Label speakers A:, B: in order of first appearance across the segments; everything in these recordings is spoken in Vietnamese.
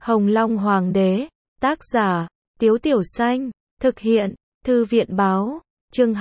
A: Hồng Long Hoàng đế, tác giả, Tiếu Tiểu Xanh, thực hiện, Thư viện báo, chương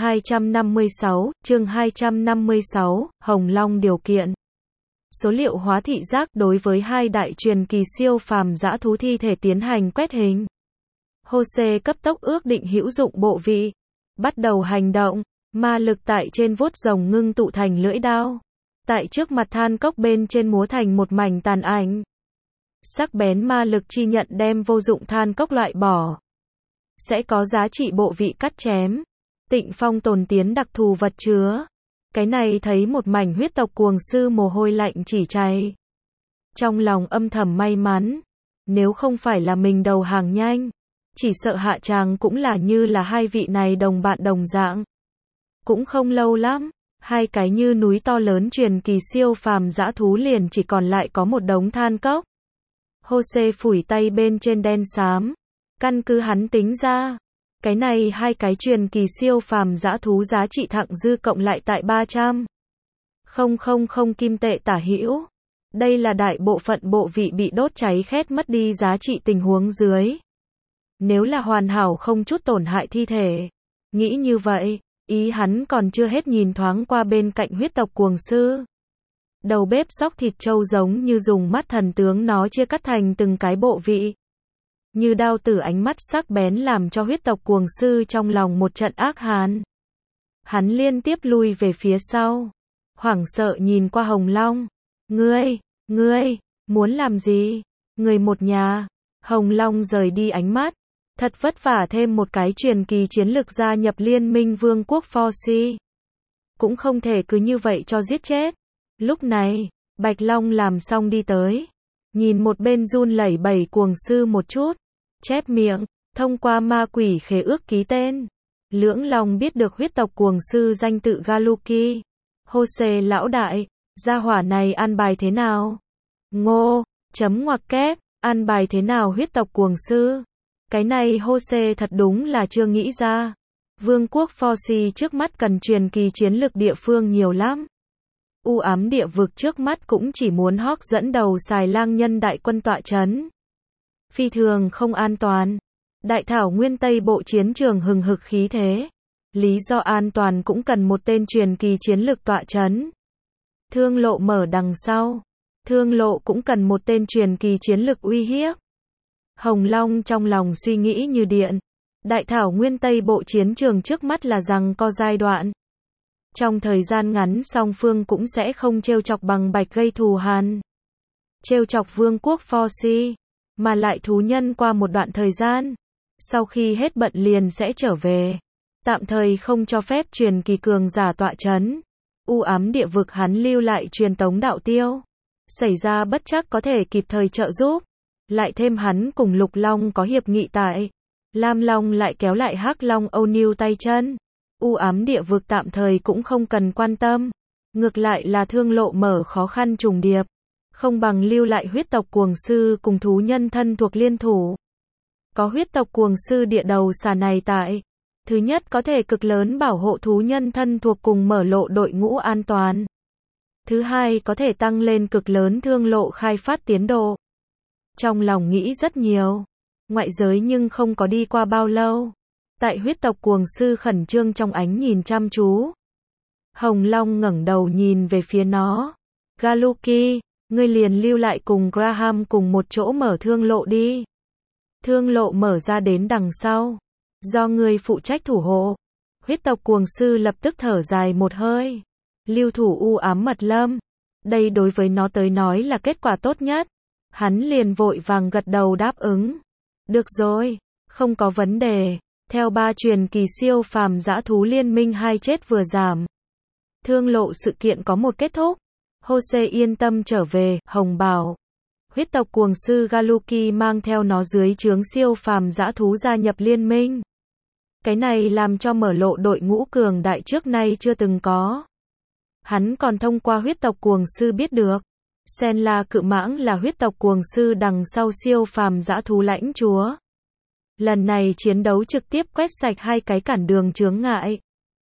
A: 256, Hồng Long điều kiện. Số liệu hóa thị giác đối với hai đại truyền kỳ siêu phàm dã thú thi thể tiến hành quét hình. Jose cấp tốc ước định hữu dụng bộ vị. Bắt đầu hành động, ma lực tại trên vuốt rồng ngưng tụ thành lưỡi đao. Tại trước mặt than cốc bên trên múa thành một mảnh tàn ảnh. Sắc bén ma lực chi nhận đem vô dụng than cốc loại bỏ. Sẽ có giá trị bộ vị cắt chém. Tịnh Phong tồn tiến đặc thù vật chứa. Cái này thấy một mảnh huyết tộc cuồng sư mồ hôi lạnh chỉ chảy. Trong lòng âm thầm may mắn. Nếu không phải là mình đầu hàng nhanh. Chỉ sợ hạ tràng cũng là như là hai vị này đồng bạn đồng dạng. Cũng không lâu lắm. Hai cái như núi to lớn truyền kỳ siêu phàm dã thú liền chỉ còn lại có một đống than cốc. Jose phủi tay bên trên đen xám. Căn cứ hắn tính ra. Cái này hai cái truyền kỳ siêu phàm dã thú giá trị thặng dư cộng lại tại 300.000 kim tệ tả hữu. Đây là đại bộ phận bộ vị bị đốt cháy khét mất đi giá trị tình huống dưới. Nếu là hoàn hảo không chút tổn hại thi thể. Nghĩ như vậy, ý hắn còn chưa hết nhìn thoáng qua bên cạnh huyết tộc cuồng sư. Đầu bếp xóc thịt trâu giống như dùng mắt thần tướng nó chia cắt thành từng cái bộ vị. Như đao tử ánh mắt sắc bén làm cho huyết tộc cuồng sư trong lòng một trận ác hàn. Hắn liên tiếp lui về phía sau. Hoảng sợ nhìn qua Hồng Long. Ngươi, muốn làm gì? Người một nhà. Hồng Long rời đi ánh mắt. Thật vất vả thêm một cái truyền kỳ chiến lực gia nhập liên minh vương quốc Forci. Cũng không thể cứ như vậy cho giết chết. Lúc này, Bạch Long làm xong đi tới. Nhìn một bên run lẩy bẩy cuồng sư một chút. Chép miệng, thông qua ma quỷ khế ước ký tên. Lưỡng Long biết được huyết tộc cuồng sư danh tự Galuki. Jose lão đại, gia hỏa này an bài thế nào? Chấm ngoặc kép, an bài thế nào huyết tộc cuồng sư? Cái này Jose thật đúng là chưa nghĩ ra. Vương quốc Forci trước mắt cần truyền kỳ chiến lực địa phương nhiều lắm. U ám địa vực trước mắt cũng chỉ muốn Hawk dẫn đầu xài lang nhân đại quân tọa chấn. Phi thường không an toàn. Đại thảo nguyên Tây bộ chiến trường hừng hực khí thế. Lý do an toàn cũng cần một tên truyền kỳ chiến lực tọa chấn. Thương lộ mở đằng sau. Thương lộ cũng cần một tên truyền kỳ chiến lực uy hiếp. Hồng Long trong lòng suy nghĩ như điện. Đại thảo nguyên Tây bộ chiến trường trước mắt là rằng có giai đoạn. Trong thời gian ngắn song phương cũng sẽ không trêu chọc bằng bạch gây thù hằn. Trêu chọc vương quốc Forci. Mà lại thú nhân qua một đoạn thời gian. Sau khi hết bận liền sẽ trở về. Tạm thời không cho phép truyền kỳ cường giả tọa chấn. U ám địa vực hắn lưu lại truyền tống đạo tiêu. Xảy ra bất trắc có thể kịp thời trợ giúp. Lại thêm hắn cùng Lục Long có hiệp nghị tại. Lam Long lại kéo lại Hắc Long Âu níu tay chân. U ám địa vực tạm thời cũng không cần quan tâm. Ngược lại là thương lộ mở khó khăn trùng điệp. Không bằng lưu lại huyết tộc cuồng sư cùng thú nhân thân thuộc liên thủ. Có huyết tộc cuồng sư địa đầu xà này tại. Thứ nhất có thể cực lớn bảo hộ thú nhân thân thuộc cùng mở lộ đội ngũ an toàn. Thứ hai có thể tăng lên cực lớn thương lộ khai phát tiến độ. Trong lòng nghĩ rất nhiều. Ngoại giới nhưng không có đi qua bao lâu. Tại huyết tộc cuồng sư khẩn trương trong ánh nhìn chăm chú. Hồng Long ngẩng đầu nhìn về phía nó. Galuki, ngươi liền lưu lại cùng Graham cùng một chỗ mở thương lộ đi. Thương lộ mở ra đến đằng sau. Do ngươi phụ trách thủ hộ. Huyết tộc cuồng sư lập tức thở dài một hơi. Lưu thủ u ám mật lâm. Đây đối với nó tới nói là kết quả tốt nhất. Hắn liền vội vàng gật đầu đáp ứng. Được rồi, không có vấn đề. Theo 3 truyền kỳ siêu phàm dã thú liên minh 2 chết vừa giảm. Thương lộ sự kiện có một kết thúc. Jose yên tâm trở về, Hồng bảo. Huyết tộc cuồng sư Galuki mang theo nó dưới trướng siêu phàm dã thú gia nhập liên minh. Cái này làm cho mở lộ đội ngũ cường đại trước nay chưa từng có. Hắn còn thông qua huyết tộc cuồng sư biết được. Senla cự mãng là huyết tộc cuồng sư đằng sau siêu phàm dã thú lãnh chúa. Lần này chiến đấu trực tiếp quét sạch hai cái cản đường chướng ngại.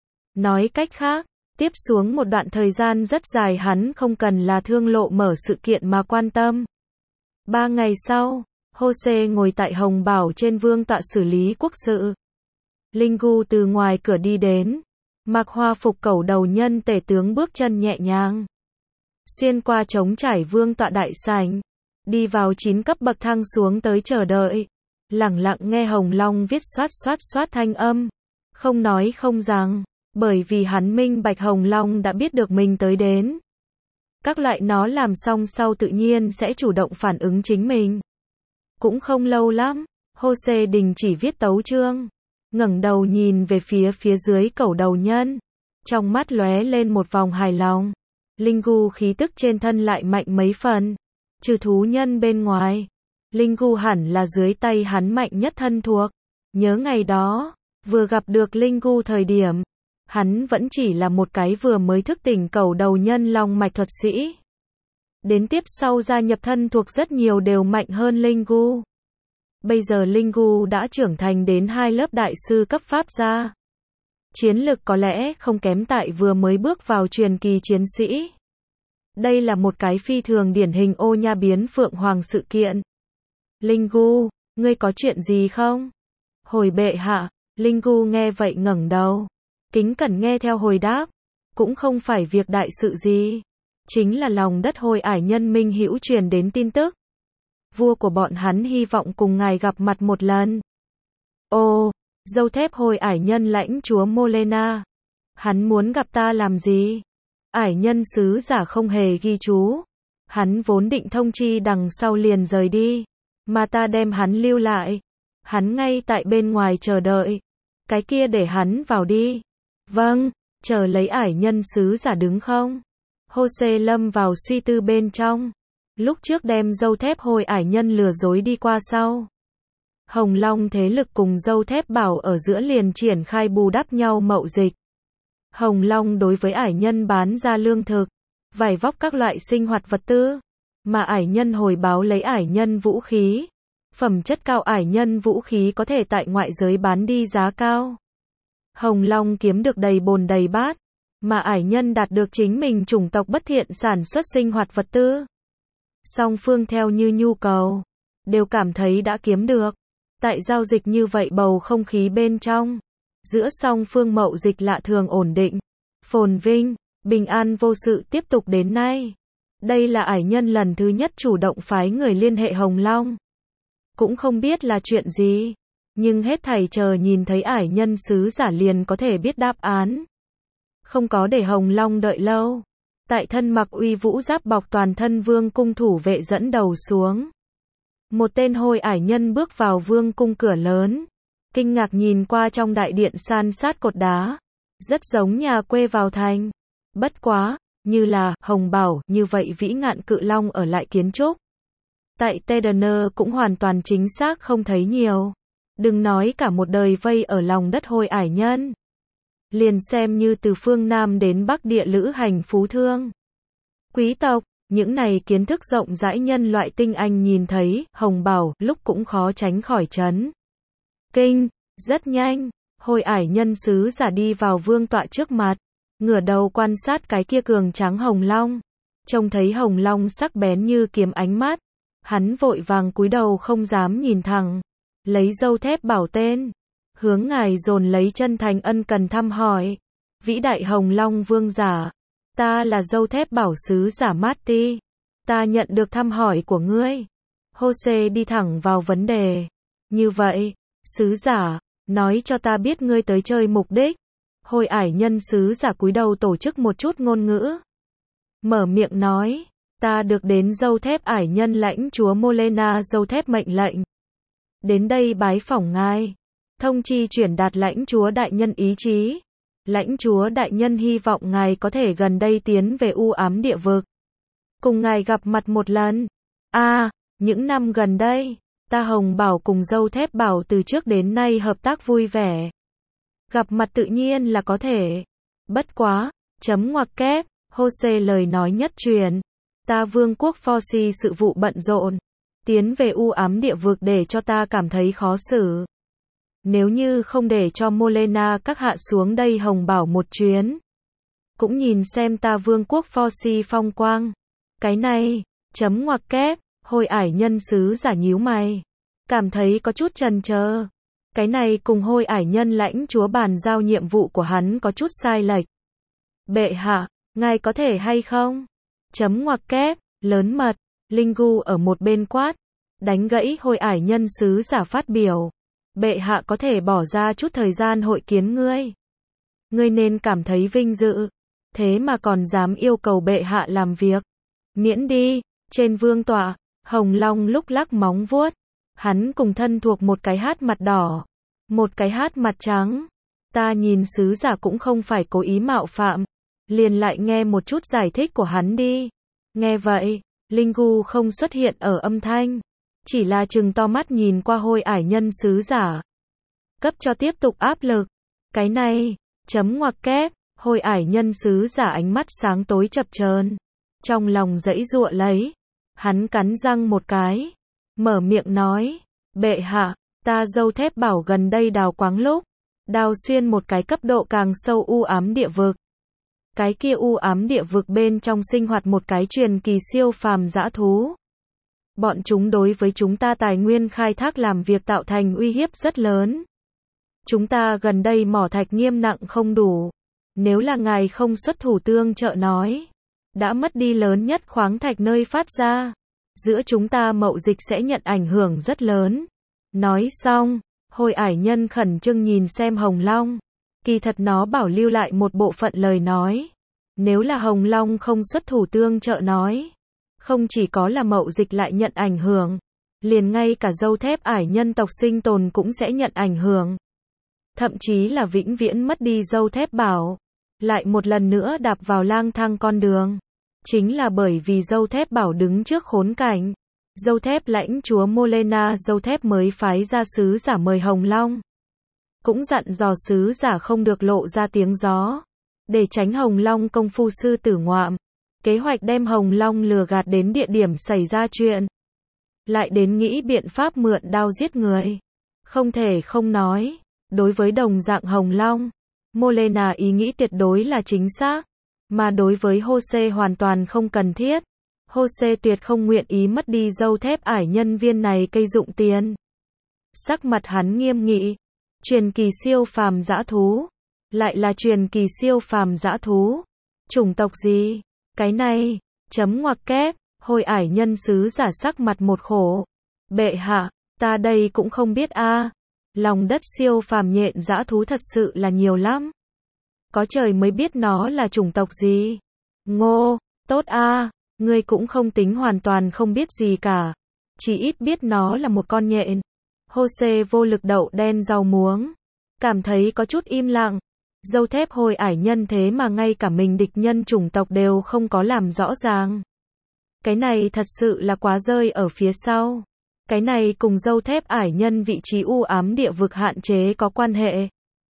A: Nói cách khác, tiếp xuống một đoạn thời gian rất dài hắn không cần là thương lộ mở sự kiện mà quan tâm. 3 ngày sau, Jose ngồi tại hồng bảo trên vương tọa xử lý quốc sự. Linh Gu từ ngoài cửa đi đến, mặc hoa phục cẩu đầu nhân tể tướng bước chân nhẹ nhàng. Xuyên qua trống trải vương tọa đại sảnh, đi vào 9 cấp bậc thang xuống tới chờ đợi. Lẳng lặng nghe Hồng Long viết xoát xoát xoát thanh âm. Không nói không rằng, bởi vì hắn minh bạch Hồng Long đã biết được mình tới đến. Các loại nó làm xong sau tự nhiên sẽ chủ động phản ứng chính mình. Cũng không lâu lắm, Jose đình chỉ viết tấu chương, ngẩng đầu nhìn về phía dưới cẩu đầu nhân. Trong mắt lóe lên một vòng hài lòng. Linh Gu khí tức trên thân lại mạnh mấy phần. Trừ thú nhân bên ngoài, Linh Gu hẳn là dưới tay hắn mạnh nhất thân thuộc. Nhớ ngày đó, vừa gặp được Linh Gu thời điểm, hắn vẫn chỉ là một cái vừa mới thức tỉnh cẩu đầu nhân long mạch thuật sĩ. Đến tiếp sau gia nhập thân thuộc rất nhiều đều mạnh hơn Linh Gu. Bây giờ Linh Gu đã trưởng thành đến 2 lớp đại sư cấp pháp gia. Chiến lực có lẽ không kém tại vừa mới bước vào truyền kỳ chiến sĩ. Đây là một cái phi thường điển hình ô nha biến phượng hoàng sự kiện. Linh Gu, ngươi có chuyện gì không? Hồi bệ hạ, Linh Gu nghe vậy ngẩng đầu, kính cẩn nghe theo hồi đáp. Cũng không phải việc đại sự gì. Chính là lòng đất Hồi Ải Nhân Minh Hữu truyền đến tin tức. Vua của bọn hắn hy vọng cùng ngài gặp mặt một lần. Ồ, dâu thép Hồi Ải Nhân lãnh chúa Molena. Hắn muốn gặp ta làm gì? Ải Nhân sứ giả không hề ghi chú. Hắn vốn định thông chi đằng sau liền rời đi. Mà ta đem hắn lưu lại. Hắn ngay tại bên ngoài chờ đợi. Cái kia để hắn vào đi. Vâng, chờ lấy Ải Nhân sứ giả đứng không? Jose lâm vào suy tư bên trong. Lúc trước đem dâu thép Hồi Ải Nhân lừa dối đi qua sau. Hồng Long thế lực cùng dâu thép bảo ở giữa liền triển khai bù đắp nhau mậu dịch. Hồng Long đối với Ải Nhân bán ra lương thực, vải vóc các loại sinh hoạt vật tư. Mà Ải Nhân hồi báo lấy Ải Nhân vũ khí. Phẩm chất cao Ải Nhân vũ khí có thể tại ngoại giới bán đi giá cao. Hồng Long kiếm được đầy bồn đầy bát. Mà Ải Nhân đạt được chính mình chủng tộc bất thiện sản xuất sinh hoạt vật tư. Song phương theo như nhu cầu, đều cảm thấy đã kiếm được. Tại giao dịch như vậy bầu không khí bên trong, giữa song phương mậu dịch lạ thường ổn định, phồn vinh, bình an vô sự tiếp tục đến nay. Đây là Ải Nhân lần thứ nhất chủ động phái người liên hệ Hồng Long. Cũng không biết là chuyện gì, nhưng hết thảy chờ nhìn thấy Ải Nhân sứ giả liền có thể biết đáp án. Không có để Hồng Long đợi lâu. Tại thân mặc uy vũ giáp bọc toàn thân vương cung thủ vệ dẫn đầu xuống. Một tên Hồi Ải Nhân bước vào vương cung cửa lớn. Kinh ngạc nhìn qua trong đại điện san sát cột đá. Rất giống nhà quê vào thành. Bất quá, như là Hồng Bảo, như vậy vĩ ngạn cự long ở lại kiến trúc. Tại Tedener cũng hoàn toàn chính xác không thấy nhiều. Đừng nói cả một đời vây ở lòng đất Hồi Ải Nhân. Liền xem như từ phương Nam đến Bắc địa lữ hành phú thương. Quý tộc, những này kiến thức rộng rãi nhân loại tinh anh nhìn thấy, Hồng Bảo, lúc cũng khó tránh khỏi chấn kinh. Rất nhanh, Hồi Ải Nhân sứ giả đi vào vương tọa trước mặt, ngửa đầu quan sát cái kia cường tráng Hồng Long. Trông thấy Hồng Long sắc bén như kiếm ánh mắt, hắn vội vàng cúi đầu không dám nhìn thẳng, lấy dâu thép bảo tên, hướng ngài dồn lấy chân thành ân cần thăm hỏi. Vĩ đại Hồng Long vương giả, ta là dâu thép bảo sứ giả Marty, ta nhận được thăm hỏi của ngươi. Jose đi thẳng vào vấn đề. Như vậy, sứ giả, nói cho ta biết ngươi tới chơi mục đích. Hồi Ải Nhân sứ giả cúi đầu tổ chức một chút ngôn ngữ. Mở miệng nói, ta được đến dâu thép Ải Nhân lãnh chúa Molena dâu thép mệnh lệnh. Đến đây bái phỏng ngài. Thông chi chuyển đạt lãnh chúa đại nhân ý chí. Lãnh chúa đại nhân hy vọng ngài có thể gần đây tiến về u ám địa vực. Cùng ngài gặp mặt một lần. Những năm gần đây, ta Hồng Bảo cùng dâu thép bảo từ trước đến nay hợp tác vui vẻ. Gặp mặt tự nhiên là có thể. Bất quá, chấm ngoặc kép, Jose lời nói nhất truyền. Ta vương quốc Forsi sự vụ bận rộn. Tiến về u ám địa vực để cho ta cảm thấy khó xử. Nếu như không để cho Molena các hạ xuống đây Hồng Bảo một chuyến. Cũng nhìn xem ta vương quốc Forsi phong quang. Cái này, chấm ngoặc kép, Hồi Ải Nhân sứ giả nhíu mày. cảm thấy có chút chần chờ. Cái này cùng Hôi Ải Nhân lãnh chúa bàn giao nhiệm vụ của hắn có chút sai lệch. Bệ hạ, ngài có thể hay không? Chấm ngoặc kép, lớn mật, Linh Gu ở một bên quát, đánh gãy Hôi Ải Nhân sứ giả phát biểu. Bệ hạ có thể bỏ ra chút thời gian hội kiến ngươi. Ngươi nên cảm thấy vinh dự, thế mà còn dám yêu cầu bệ hạ làm việc. Miễn đi, trên vương tọa, Hồng Long lúc lắc móng vuốt. Hắn cùng thân thuộc một cái hát mặt đỏ, một cái hát mặt trắng. Ta nhìn sứ giả cũng không phải cố ý mạo phạm, liền lại nghe một chút giải thích của hắn đi. Nghe vậy, Linh Gu không xuất hiện ở âm thanh, chỉ là trừng to mắt nhìn qua Hôi Ải Nhân sứ giả. Cấp cho tiếp tục áp lực. Cái này, chấm ngoặc kép, Hôi Ải Nhân sứ giả ánh mắt sáng tối chập chờn, trong lòng giãy giụa lấy. Hắn cắn răng một cái, mở miệng nói, bệ hạ, ta Dâu Thép Bảo gần đây đào quáng lúc, đào xuyên một cái cấp độ càng sâu u ám địa vực. Cái kia u ám địa vực bên trong sinh hoạt một cái truyền kỳ siêu phàm dã thú. Bọn chúng đối với chúng ta tài nguyên khai thác làm việc tạo thành uy hiếp rất lớn. Chúng ta gần đây mỏ thạch nghiêm nặng không đủ. Nếu là ngài không xuất thủ tương trợ nói, đã mất đi lớn nhất khoáng thạch nơi phát ra. Giữa chúng ta mậu dịch sẽ nhận ảnh hưởng rất lớn. Nói xong, Hôi Ải Nhân khẩn trương nhìn xem Hồng Long. Kỳ thật nó bảo lưu lại một bộ phận lời nói. Nếu là Hồng Long không xuất thủ tương trợ nói, không chỉ có là mậu dịch lại nhận ảnh hưởng, liền ngay cả Dâu Thép Ải Nhân tộc sinh tồn cũng sẽ nhận ảnh hưởng. Thậm chí là vĩnh viễn mất đi Dâu Thép Bảo, lại một lần nữa đạp vào lang thang con đường. Chính là bởi vì Dâu Thép Bảo đứng trước khốn cảnh. Dâu Thép lãnh chúa Molena Dâu Thép mới phái ra sứ giả mời Hồng Long. Cũng dặn dò sứ giả không được lộ ra tiếng gió, để tránh Hồng Long công phu sư tử ngoạm. Kế hoạch đem Hồng Long lừa gạt đến địa điểm xảy ra chuyện. Lại đến nghĩ biện pháp mượn đao giết người. Không thể không nói, đối với đồng dạng Hồng Long, Molena ý nghĩ tuyệt đối là chính xác. Mà đối với Jose hoàn toàn không cần thiết. Jose tuyệt không nguyện ý mất đi Dâu Thép Ải Nhân viên này cây dụng tiền. Sắc mặt hắn nghiêm nghị. Truyền kỳ siêu phàm dã thú. Lại là truyền kỳ siêu phàm dã thú. Chủng tộc gì? Cái này, chấm ngoặc kép, Hôi Ải Nhân sứ giả sắc mặt một khổ. Bệ hạ, ta đây cũng không biết a. Lòng đất siêu phàm nhện dã thú thật sự là nhiều lắm. Có trời mới biết nó là chủng tộc gì. Ngô, tốt a, ngươi cũng không tính hoàn toàn không biết gì cả. Chỉ ít biết nó là một con nhện. Jose vô lực đậu đen rau muống. Cảm thấy có chút im lặng. Dâu Thép Hôi Ải Nhân thế mà ngay cả mình địch nhân chủng tộc đều không có làm rõ ràng. Cái này thật sự là quá rơi ở phía sau. Cái này cùng Dâu Thép Ải Nhân vị trí u ám địa vực hạn chế có quan hệ.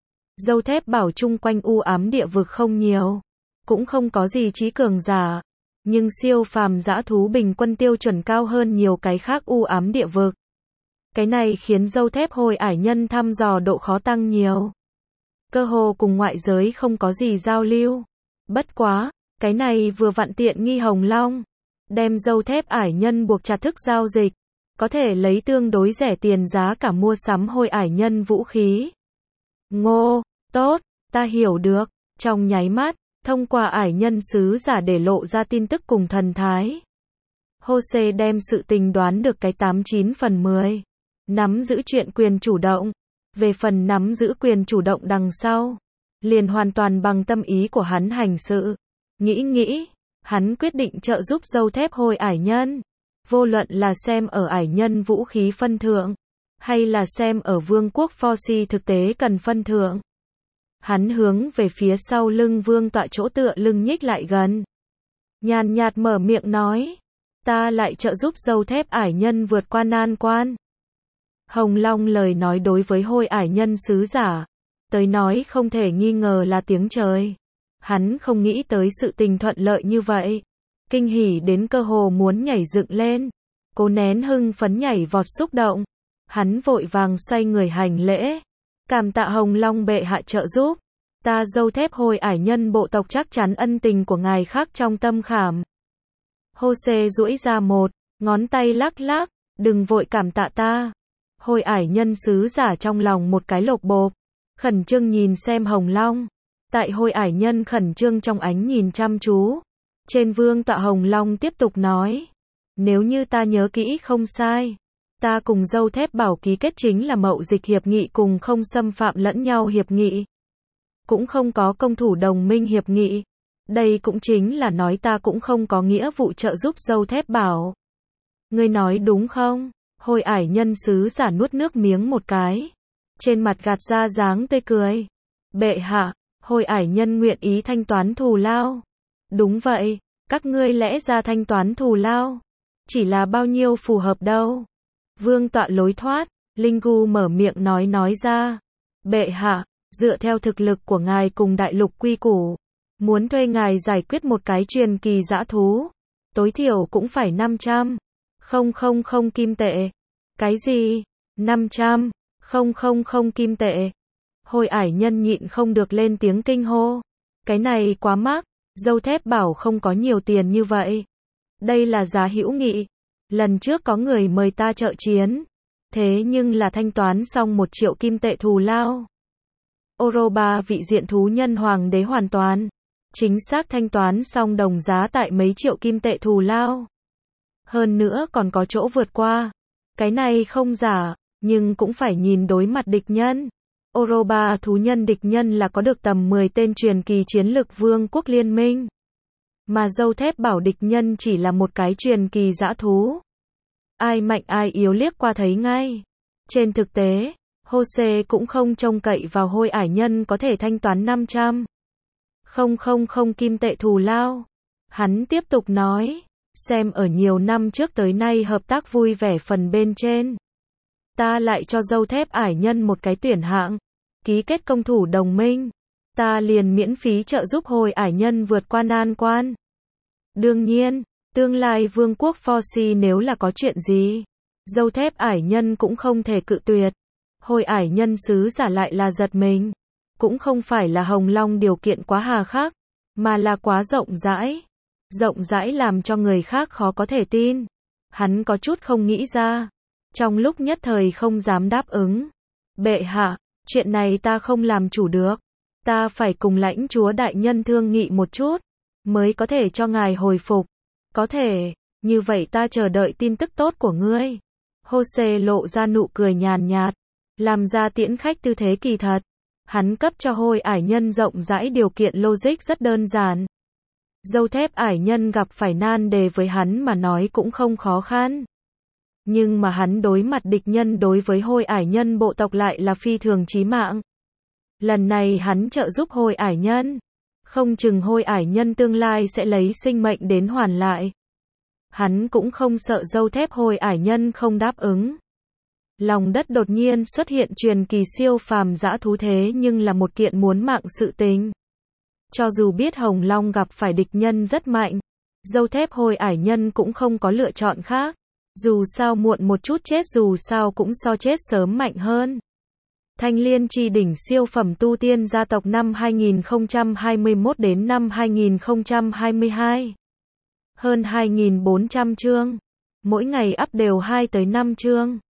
A: Dâu Thép Bảo chung quanh u ám địa vực không nhiều, cũng không có gì trí cường giả, nhưng siêu phàm dã thú bình quân tiêu chuẩn cao hơn nhiều cái khác u ám địa vực. Cái này khiến Dâu Thép Hôi Ải Nhân thăm dò độ khó tăng nhiều. Cơ hồ cùng ngoại giới không có gì giao lưu. Bất quá, cái này vừa vặn tiện nghi Hồng Long, đem Dâu Thép Ải Nhân buộc chặt thức giao dịch, có thể lấy tương đối rẻ tiền giá cả mua sắm Hôi Ải Nhân vũ khí. Ngô, tốt, ta hiểu được. Trong nháy mắt, thông qua Ải Nhân sứ giả để lộ ra tin tức cùng thần thái. Jose đem sự tình đoán được cái 89 phần 10. Nắm giữ chuyện quyền chủ động. Về phần nắm giữ quyền chủ động đằng sau, liền hoàn toàn bằng tâm ý của hắn hành sự. Nghĩ, hắn quyết định trợ giúp Dâu Thép Hôi Ải Nhân. Vô luận là xem ở Ải Nhân vũ khí phân thượng, hay là xem ở vương quốc Forci thực tế cần phân thượng. Hắn hướng về phía sau lưng vương tọa chỗ tựa lưng nhích lại gần. Nhàn nhạt mở miệng nói, ta lại trợ giúp Dâu Thép Ải Nhân vượt qua nan quan. Hồng Long lời nói đối với Hôi Ải Nhân sứ giả tới nói không thể nghi ngờ là tiếng trời. Hắn không nghĩ tới sự tình thuận lợi như vậy. Kinh hỉ đến cơ hồ muốn nhảy dựng lên. Cố nén hưng phấn nhảy vọt xúc động. Hắn vội vàng xoay người hành lễ. Cảm tạ Hồng Long bệ hạ trợ giúp. Ta Dâu Thép Hôi Ải Nhân bộ tộc chắc chắn ân tình của ngài khắc trong tâm khảm. Jose duỗi ra một ngón tay lắc lắc. Đừng vội cảm tạ ta. Hồi ải nhân sứ giả trong lòng một cái lột bộp, khẩn trương nhìn xem Hồng Long. Tại hồi ải nhân khẩn trương trong ánh nhìn chăm chú, trên vương tọa Hồng Long tiếp tục nói, nếu như ta nhớ kỹ không sai, ta cùng Dâu Thép Bảo ký kết chính là mậu dịch hiệp nghị cùng không xâm phạm lẫn nhau hiệp nghị, cũng không có công thủ đồng minh hiệp nghị. Đây cũng chính là nói ta cũng không có nghĩa vụ trợ giúp Dâu Thép Bảo. Ngươi nói đúng không? Hồi ải nhân sứ giả nuốt nước miếng một cái, trên mặt gạt ra dáng tươi cười. Bệ hạ, hồi ải nhân nguyện ý thanh toán thù lao. Đúng vậy, các ngươi lẽ ra thanh toán thù lao, chỉ là bao nhiêu phù hợp đâu. Vương tọa lối thoát, Linh Gu mở miệng nói ra. Bệ hạ, dựa theo thực lực của ngài cùng đại lục quy củ, muốn thuê ngài giải quyết một cái truyền kỳ dã thú, tối thiểu cũng phải 500. Không kim tệ. Cái gì? 500. Không kim tệ. Hồi ải nhân nhịn không được lên tiếng kinh hô. Cái này quá mắc, Dâu Thép Bảo không có nhiều tiền như vậy. Đây là giá hữu nghị. Lần trước có người mời ta trợ chiến, thế nhưng là thanh toán xong 1 triệu kim tệ thù lao. Oroba vị diện thú nhân hoàng đế hoàn toàn, chính xác thanh toán xong đồng giá tại mấy triệu kim tệ thù lao. Hơn nữa còn có chỗ vượt qua. Cái này không giả, nhưng cũng phải nhìn đối mặt địch nhân. Oroba thú nhân địch nhân là có được tầm 10 tên truyền kỳ chiến lực vương quốc liên minh. Mà Dâu Thép Bảo địch nhân chỉ là một cái truyền kỳ dã thú. Ai mạnh ai yếu liếc qua thấy ngay. Trên thực tế, Jose cũng không trông cậy vào hồi ải nhân có thể thanh toán 500. Không kim tệ thù lao. Hắn tiếp tục nói, xem ở nhiều năm trước tới nay hợp tác vui vẻ phần bên trên, ta lại cho Dâu Thép ải nhân một cái tuyển hạng, ký kết công thủ đồng minh, ta liền miễn phí trợ giúp hồi ải nhân vượt qua nan quan. Đương nhiên, tương lai vương quốc Forci nếu là có chuyện gì, Dâu Thép ải nhân cũng không thể cự tuyệt. Hồi ải nhân sứ giả lại là giật mình, cũng không phải là Hồng Long điều kiện quá hà khắc, mà là quá rộng rãi. Rộng rãi làm cho người khác khó có thể tin. Hắn có chút không nghĩ ra, trong lúc nhất thời không dám đáp ứng. Bệ hạ, chuyện này ta không làm chủ được, ta phải cùng lãnh chúa đại nhân thương nghị một chút, mới có thể cho ngài hồi phục. Có thể, như vậy ta chờ đợi tin tức tốt của ngươi. Jose lộ ra nụ cười nhàn nhạt, làm ra tiễn khách tư thế kỳ thật. Hắn cấp cho hồi ải nhân rộng rãi điều kiện logic rất đơn giản. Dâu Thép ải nhân gặp phải nan đề với hắn mà nói cũng không khó khăn. Nhưng mà hắn đối mặt địch nhân đối với hồi ải nhân bộ tộc lại là phi thường chí mạng. Lần này hắn trợ giúp hồi ải nhân, không chừng hồi ải nhân tương lai sẽ lấy sinh mệnh đến hoàn lại. Hắn cũng không sợ Dâu Thép hồi ải nhân không đáp ứng. Lòng đất đột nhiên xuất hiện truyền kỳ siêu phàm dã thú thế nhưng là một kiện muốn mạng sự tình. Cho dù biết Hồng Long gặp phải địch nhân rất mạnh, Dâu Thép hồi ải nhân cũng không có lựa chọn khác. Dù sao muộn một chút chết dù sao cũng so chết sớm mạnh hơn. Thanh Liên Chi đỉnh siêu phẩm tu tiên gia tộc năm 2021 đến năm 2022. Hơn 2.400 chương. Mỗi ngày up đều 2 tới 5 chương.